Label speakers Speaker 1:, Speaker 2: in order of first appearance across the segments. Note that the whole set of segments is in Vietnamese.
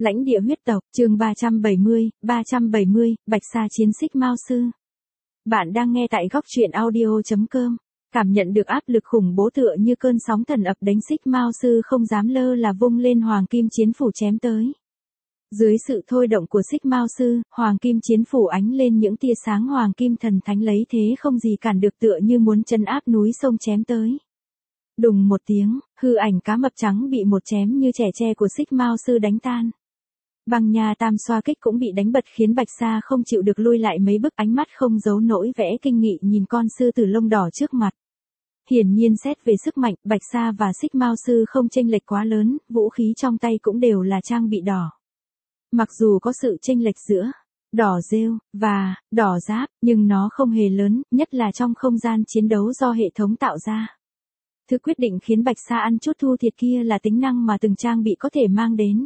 Speaker 1: Lãnh địa huyết tộc, chương 370, Bạch Sa chiến xích Mao sư. Bạn đang nghe tại góc truyện audio.com. Cảm nhận được áp lực khủng bố tựa như cơn sóng thần ập đánh, xích Mao sư không dám lơ là vung lên hoàng kim chiến phủ chém tới. Dưới sự thôi động của xích Mao sư, hoàng kim chiến phủ ánh lên những tia sáng hoàng kim thần thánh, lấy thế không gì cản được, tựa như muốn trấn áp núi sông chém tới. Đùng một tiếng, hư ảnh cá mập trắng bị một chém như trẻ tre của xích Mao sư đánh tan. Băng nha tam xoa kích cũng bị đánh bật, khiến Bạch Sa không chịu được lui lại mấy bước, ánh mắt không giấu nỗi vẻ kinh nghị nhìn con sư tử lông đỏ trước mặt. Hiển nhiên xét về sức mạnh, Bạch Sa và xích Mao sư không chênh lệch quá lớn, vũ khí trong tay cũng đều là trang bị đỏ. Mặc dù có sự chênh lệch giữa đỏ rêu và đỏ giáp, nhưng nó không hề lớn, nhất là trong không gian chiến đấu do hệ thống tạo ra. Thứ quyết định khiến Bạch Sa ăn chút thua thiệt kia là tính năng mà từng trang bị có thể mang đến.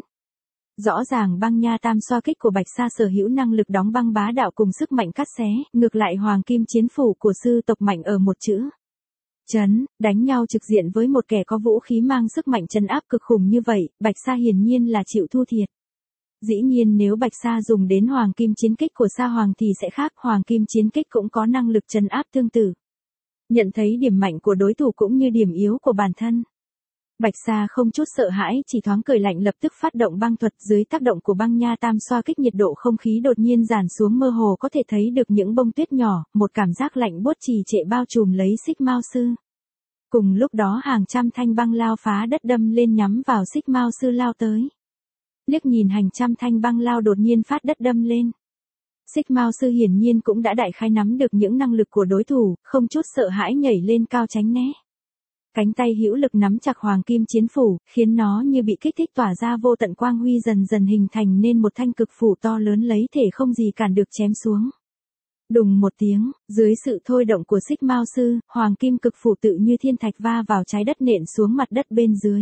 Speaker 1: Rõ ràng băng nha tam xoa kích của Bạch Sa sở hữu năng lực đóng băng bá đạo cùng sức mạnh cắt xé, ngược lại hoàng kim chiến phủ của sư tộc mạnh ở một chữ chấn, đánh nhau trực diện với một kẻ có vũ khí mang sức mạnh trấn áp cực khủng như vậy, Bạch Sa hiển nhiên là chịu thua thiệt. Dĩ nhiên nếu Bạch Sa dùng đến hoàng kim chiến kích của Sa Hoàng thì sẽ khác, hoàng kim chiến kích cũng có năng lực trấn áp tương tự. Nhận thấy điểm mạnh của đối thủ cũng như điểm yếu của bản thân, Bạch Sa không chút sợ hãi, chỉ thoáng cười lạnh lập tức phát động băng thuật. Dưới tác động của băng nha tam xoa kích, nhiệt độ không khí đột nhiên giảm xuống, mơ hồ có thể thấy được những bông tuyết nhỏ, một cảm giác lạnh buốt trì trệ bao trùm lấy xích Mao sư. Cùng lúc đó hàng trăm thanh băng lao phá đất đâm lên nhắm vào xích Mao sư lao tới. Liếc nhìn hàng trăm thanh băng lao đột nhiên phát đất đâm lên, xích Mao sư hiển nhiên cũng đã đại khái nắm được những năng lực của đối thủ, không chút sợ hãi nhảy lên cao tránh né. Cánh tay hữu lực nắm chặt hoàng kim chiến phủ, khiến nó như bị kích thích tỏa ra vô tận quang huy, dần dần hình thành nên một thanh cực phủ to lớn, lấy thể không gì cản được chém xuống. Đùng một tiếng, dưới sự thôi động của xích Mao sư, hoàng kim cực phủ tự như thiên thạch va vào trái đất, nện xuống mặt đất bên dưới.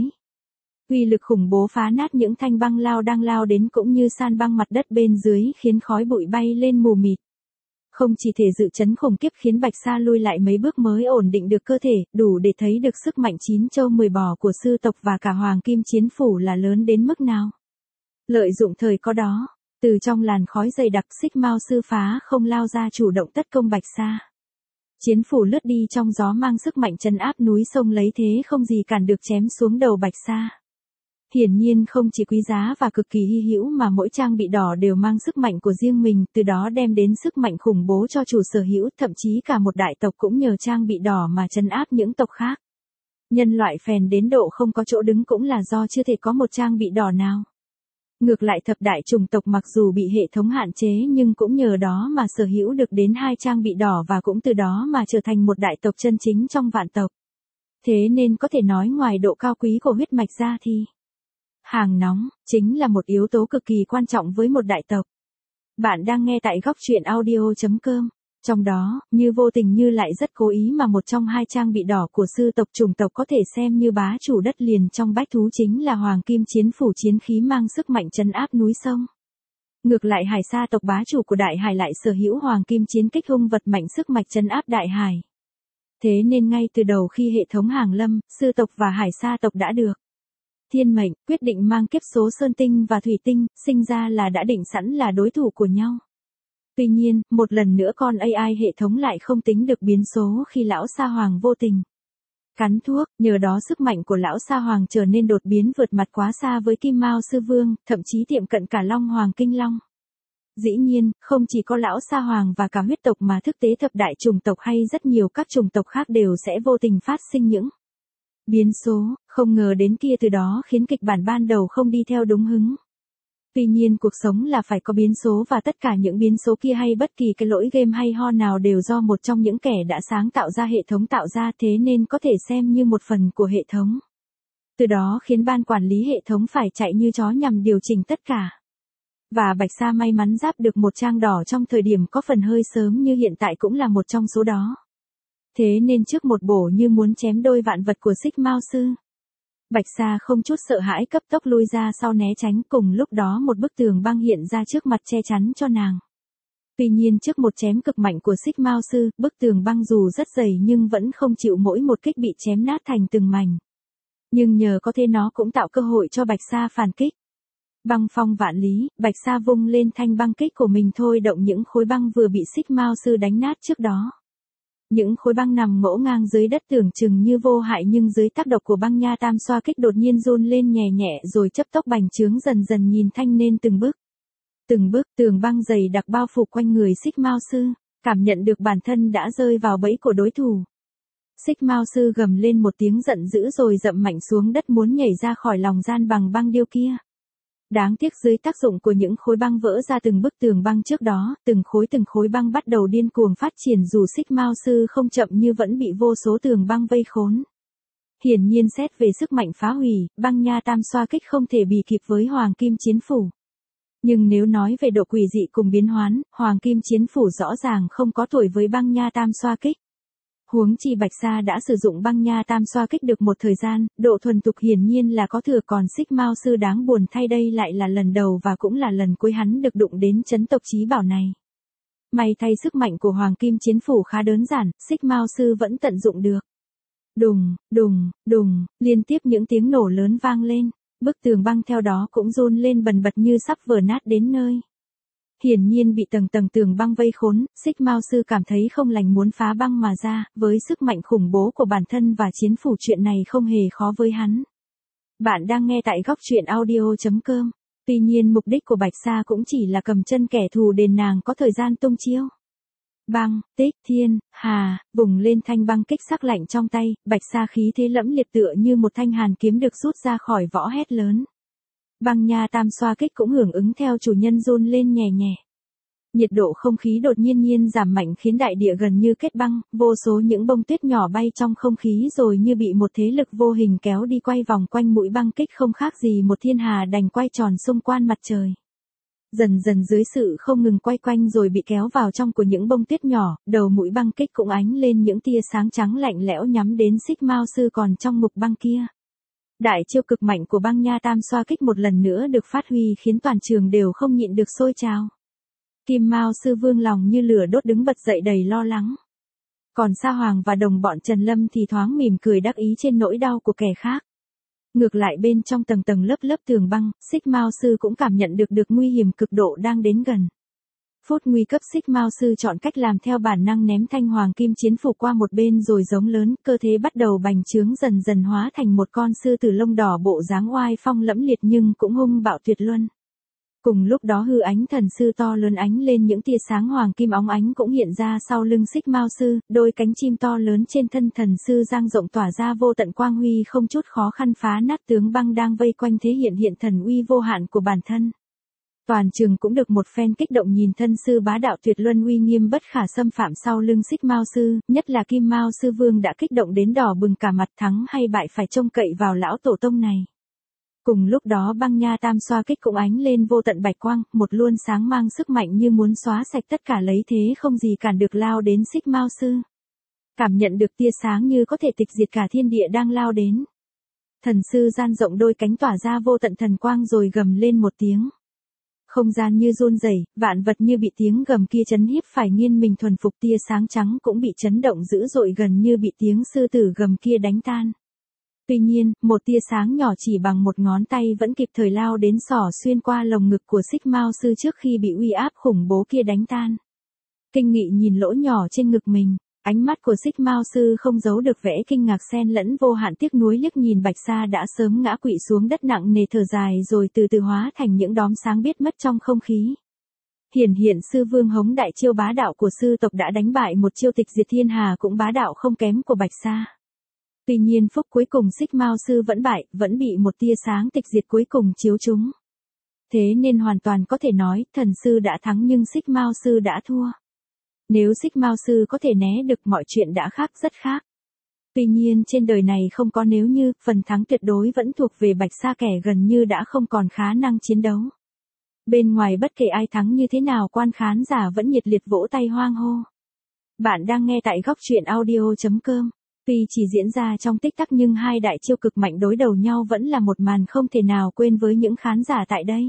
Speaker 1: Uy lực khủng bố phá nát những thanh băng lao đang lao đến, cũng như san băng mặt đất bên dưới, khiến khói bụi bay lên mù mịt. Không chỉ thể dự chấn khủng khiếp khiến Bạch Sa lui lại mấy bước mới ổn định được cơ thể, đủ để thấy được sức mạnh 9 châu 10 bò của sư tộc và cả hoàng kim chiến phủ là lớn đến mức nào. Lợi dụng thời có đó, từ trong làn khói dày đặc, xích Mao sư phá không lao ra chủ động tấn công Bạch Sa. Chiến phủ lướt đi trong gió mang sức mạnh trấn áp núi sông, lấy thế không gì cản được chém xuống đầu Bạch Sa. Hiển nhiên không chỉ quý giá và cực kỳ hy hữu mà mỗi trang bị đỏ đều mang sức mạnh của riêng mình, từ đó đem đến sức mạnh khủng bố cho chủ sở hữu, thậm chí cả một đại tộc cũng nhờ trang bị đỏ mà trấn áp những tộc khác. Nhân loại phèn đến độ không có chỗ đứng cũng là do chưa thể có một trang bị đỏ nào. Ngược lại thập đại chủng tộc mặc dù bị hệ thống hạn chế nhưng cũng nhờ đó mà sở hữu được đến 2 trang bị đỏ, và cũng từ đó mà trở thành một đại tộc chân chính trong vạn tộc. Thế nên có thể nói ngoài độ cao quý của huyết mạch ra thì hàng nóng chính là một yếu tố cực kỳ quan trọng với một đại tộc. Bạn đang nghe tại góc truyện audio.com. Trong đó, như vô tình như lại rất cố ý mà một trong 2 trang bị đỏ của sư tộc chủng tộc có thể xem như bá chủ đất liền trong bách thú chính là hoàng kim chiến phủ, chiến khí mang sức mạnh trấn áp núi sông. Ngược lại Hải Sa tộc bá chủ của đại hải lại sở hữu hoàng kim chiến kích, hung vật mạnh sức mạnh trấn áp đại hải. Thế nên ngay từ đầu khi hệ thống hàng lâm, sư tộc và Hải Sa tộc đã được thiên mệnh quyết định mang kiếp số sơn tinh và thủy tinh, sinh ra là đã định sẵn là đối thủ của nhau. Tuy nhiên, một lần nữa con AI hệ thống lại không tính được biến số khi lão Sa Hoàng vô tình cắn thuốc, nhờ đó sức mạnh của lão Sa Hoàng trở nên đột biến vượt mặt quá xa với Kim Mao sư vương, thậm chí tiệm cận cả Long Hoàng Kinh Long. Dĩ nhiên, không chỉ có lão Sa Hoàng và cả huyết tộc mà thực tế thập đại chủng tộc hay rất nhiều các chủng tộc khác đều sẽ vô tình phát sinh những biến số, không ngờ đến kia, từ đó khiến kịch bản ban đầu không đi theo đúng hứng. Tuy nhiên cuộc sống là phải có biến số, và tất cả những biến số kia hay bất kỳ cái lỗi game hay ho nào đều do một trong những kẻ đã sáng tạo ra hệ thống tạo ra, thế nên có thể xem như một phần của hệ thống. Từ đó khiến ban quản lý hệ thống phải chạy như chó nhằm điều chỉnh tất cả. Và Bạch Sa may mắn giáp được một trang đỏ trong thời điểm có phần hơi sớm như hiện tại cũng là một trong số đó. Thế nên trước một bổ như muốn chém đôi vạn vật của xích Mao sư, Bạch Sa không chút sợ hãi cấp tốc lui ra sau né tránh, cùng lúc đó một bức tường băng hiện ra trước mặt che chắn cho nàng. Tuy nhiên trước một chém cực mạnh của xích Mao sư, bức tường băng dù rất dày nhưng vẫn không chịu mỗi một kích, bị chém nát thành từng mảnh. Nhưng nhờ có thế nó cũng tạo cơ hội cho Bạch Sa phản kích. Băng phong vạn lý, Bạch Sa vung lên thanh băng kích của mình thôi động những khối băng vừa bị Xích Mao Sư đánh nát trước đó. Những khối băng nằm ngổn ngang dưới đất tưởng chừng như vô hại nhưng dưới tác động của băng nha tam xoa kích đột nhiên run lên nhẹ nhẹ rồi chấp tốc bành trướng dần dần nhìn thanh nên từng bước. Từng bước tường băng dày đặc bao phủ quanh người Xích Mao Sư, cảm nhận được bản thân đã rơi vào bẫy của đối thủ. Xích Mao Sư gầm lên một tiếng giận dữ rồi dậm mạnh xuống đất muốn nhảy ra khỏi lòng gian bằng băng điêu kia. Đáng tiếc dưới tác dụng của những khối băng vỡ ra từng bức tường băng trước đó, từng khối băng bắt đầu điên cuồng phát triển dù Xích Mao Sư không chậm như vẫn bị vô số tường băng vây khốn. Hiển nhiên xét về sức mạnh phá hủy, băng nha tam xoa kích không thể bì kịp với Hoàng Kim Chiến Phủ. Nhưng nếu nói về độ quỷ dị cùng biến hoán, Hoàng Kim Chiến Phủ rõ ràng không có tuổi với băng nha tam xoa kích. Huống chi Bạch Sa đã sử dụng băng nha tam xoa kích được một thời gian, độ thuần thục hiển nhiên là có thừa còn Xích Mao Sư đáng buồn thay đây lại là lần đầu và cũng là lần cuối hắn được đụng đến chấn tộc chí bảo này. May thay sức mạnh của Hoàng Kim Chiến Phủ khá đơn giản, Xích Mao Sư vẫn tận dụng được. Đùng, đùng, đùng, liên tiếp những tiếng nổ lớn vang lên, bức tường băng theo đó cũng run lên bần bật như sắp vỡ nát đến nơi. Hiển nhiên bị tầng tầng tường băng vây khốn, Xích Mao Sư cảm thấy không lành muốn phá băng mà ra, với sức mạnh khủng bố của bản thân và chiến phủ chuyện này không hề khó với hắn. Bạn đang nghe tại góc truyện audio.com. Tuy nhiên mục đích của Bạch Sa cũng chỉ là cầm chân kẻ thù đền nàng có thời gian tung chiêu. Băng, tích, thiên, hà, vùng lên thanh băng kích sắc lạnh trong tay, Bạch Sa khí thế lẫm liệt tựa như một thanh hàn kiếm được rút ra khỏi vỏ hét lớn. Băng nha tam xoa kích cũng hưởng ứng theo chủ nhân run lên nhẹ nhẹ. Nhiệt độ không khí đột nhiên giảm mạnh khiến đại địa gần như kết băng, vô số những bông tuyết nhỏ bay trong không khí rồi như bị một thế lực vô hình kéo đi quay vòng quanh mũi băng kích không khác gì một thiên hà đành quay tròn xung quanh mặt trời. Dần dần dưới sự không ngừng quay quanh rồi bị kéo vào trong của những bông tuyết nhỏ, đầu mũi băng kích cũng ánh lên những tia sáng trắng lạnh lẽo nhắm đến Xích Mao Sư còn trong mục băng kia. Đại chiêu cực mạnh của băng nha tam xoa kích một lần nữa được phát huy khiến toàn trường đều không nhịn được sôi trào. Kim Mao Sư Vương lòng như lửa đốt đứng bật dậy đầy lo lắng. Còn Sa Hoàng và đồng bọn Trần Lâm thì thoáng mỉm cười đắc ý trên nỗi đau của kẻ khác. Ngược lại bên trong tầng tầng lớp tường băng, Xích Mao Sư cũng cảm nhận được nguy hiểm cực độ đang đến gần. Phút nguy cấp Xích Mao Sư chọn cách làm theo bản năng ném thanh Hoàng Kim Chiến Phủ qua một bên rồi giống lớn, cơ thế bắt đầu bành trướng dần dần hóa thành một con sư tử lông đỏ bộ dáng oai phong lẫm liệt nhưng cũng hung bạo tuyệt luân. Cùng lúc đó hư ánh thần sư to lớn ánh lên những tia sáng hoàng kim óng ánh cũng hiện ra sau lưng Xích Mao Sư, đôi cánh chim to lớn trên thân thần sư dang rộng tỏa ra vô tận quang huy không chút khó khăn phá nát tướng băng đang vây quanh thế hiện thần uy vô hạn của bản thân. Toàn trường cũng được một phen kích động nhìn thân sư bá đạo tuyệt luân uy nghiêm bất khả xâm phạm sau lưng Xích Mao Sư, nhất là Kim Mao Sư Vương đã kích động đến đỏ bừng cả mặt, thắng hay bại phải trông cậy vào lão tổ tông này. Cùng lúc đó băng nha tam xoa kích cũng ánh lên vô tận bạch quang, một luôn sáng mang sức mạnh như muốn xóa sạch tất cả lấy thế không gì cản được lao đến Xích Mao Sư. Cảm nhận được tia sáng như có thể tịch diệt cả thiên địa đang lao đến. Thần sư gian rộng đôi cánh tỏa ra vô tận thần quang rồi gầm lên một tiếng. Không gian như run rẩy, vạn vật như bị tiếng gầm kia chấn hiếp phải nghiêng mình thuần phục, tia sáng trắng cũng bị chấn động dữ dội gần như bị tiếng sư tử gầm kia đánh tan. Tuy nhiên, một tia sáng nhỏ chỉ bằng một ngón tay vẫn kịp thời lao đến xỏ xuyên qua lồng ngực của Xích Mao Sư trước khi bị uy áp khủng bố kia đánh tan. Kinh nghị nhìn lỗ nhỏ trên ngực mình, ánh mắt của Xích Mao Sư không giấu được vẻ kinh ngạc xen lẫn vô hạn tiếc nuối liếc nhìn Bạch Sa đã sớm ngã quỵ xuống đất nặng nề thở dài rồi từ từ hóa thành những đốm sáng biết mất trong không khí. Hiển Sư Vương hống đại chiêu bá đạo của sư tộc đã đánh bại một chiêu tịch diệt thiên hà cũng bá đạo không kém của Bạch Sa. Tuy nhiên phút cuối cùng Xích Mao Sư vẫn bại, vẫn bị một tia sáng tịch diệt cuối cùng chiếu trúng. Thế nên hoàn toàn có thể nói, thần sư đã thắng nhưng Xích Mao Sư đã thua. Nếu Xích Mao Sư có thể né được mọi chuyện đã khác rất khác. Tuy nhiên trên đời này không có nếu như, phần thắng tuyệt đối vẫn thuộc về Bạch Sa kẻ gần như đã không còn khả năng chiến đấu. Bên ngoài bất kể ai thắng như thế nào quan khán giả vẫn nhiệt liệt vỗ tay hoang hô. Bạn đang nghe tại góc truyện audio.com. Tuy chỉ diễn ra trong tích tắc nhưng hai đại chiêu cực mạnh đối đầu nhau vẫn là một màn không thể nào quên với những khán giả tại đây.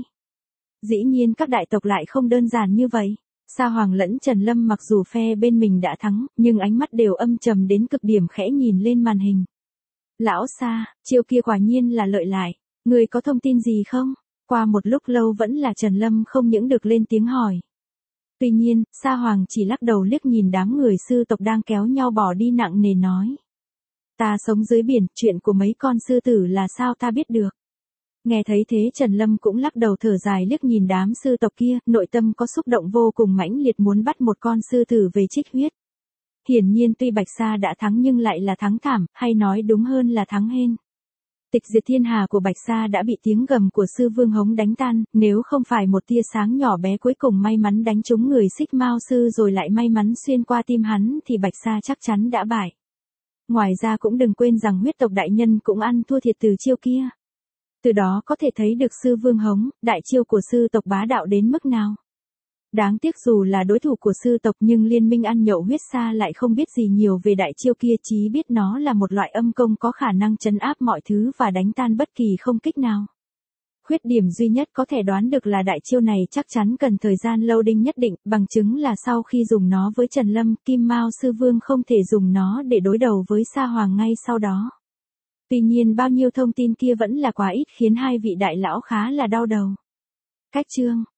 Speaker 1: Dĩ nhiên các đại tộc lại không đơn giản như vậy. Sa Hoàng lẫn Trần Lâm mặc dù phe bên mình đã thắng, nhưng ánh mắt đều âm trầm đến cực điểm khẽ nhìn lên màn hình. Lão Sa, chiêu kia quả nhiên là lợi lại, người có thông tin gì không? Qua một lúc lâu vẫn là Trần Lâm không những được lên tiếng hỏi. Tuy nhiên, Sa Hoàng chỉ lắc đầu liếc nhìn đám người sư tộc đang kéo nhau bỏ đi nặng nề nói. Ta sống dưới biển, chuyện của mấy con sư tử là sao ta biết được. Nghe thấy thế Trần Lâm cũng lắc đầu thở dài liếc nhìn đám sư tộc kia, nội tâm có xúc động vô cùng mãnh liệt muốn bắt một con sư tử về trích huyết. Hiển nhiên tuy Bạch Sa đã thắng nhưng lại là thắng thảm, hay nói đúng hơn là thắng hên. Tịch diệt thiên hà của Bạch Sa đã bị tiếng gầm của sư vương hống đánh tan, nếu không phải một tia sáng nhỏ bé cuối cùng may mắn đánh trúng người Xích Mao sư rồi lại may mắn xuyên qua tim hắn thì Bạch Sa chắc chắn đã bại. Ngoài ra cũng đừng quên rằng huyết tộc đại nhân cũng ăn thua thiệt từ chiêu kia. Từ đó có thể thấy được sư vương hống, đại chiêu của sư tộc bá đạo đến mức nào. Đáng tiếc dù là đối thủ của sư tộc nhưng liên minh ăn nhậu huyết sa lại không biết gì nhiều về đại chiêu kia, chỉ biết nó là một loại âm công có khả năng trấn áp mọi thứ và đánh tan bất kỳ không kích nào. Khuyết điểm duy nhất có thể đoán được là đại chiêu này chắc chắn cần thời gian loading nhất định, bằng chứng là sau khi dùng nó với Trần Lâm, Kim Mao sư vương không thể dùng nó để đối đầu với Sa Hoàng ngay sau đó. Tuy nhiên bao nhiêu thông tin kia vẫn là quá ít khiến hai vị đại lão khá là đau đầu. Cách chương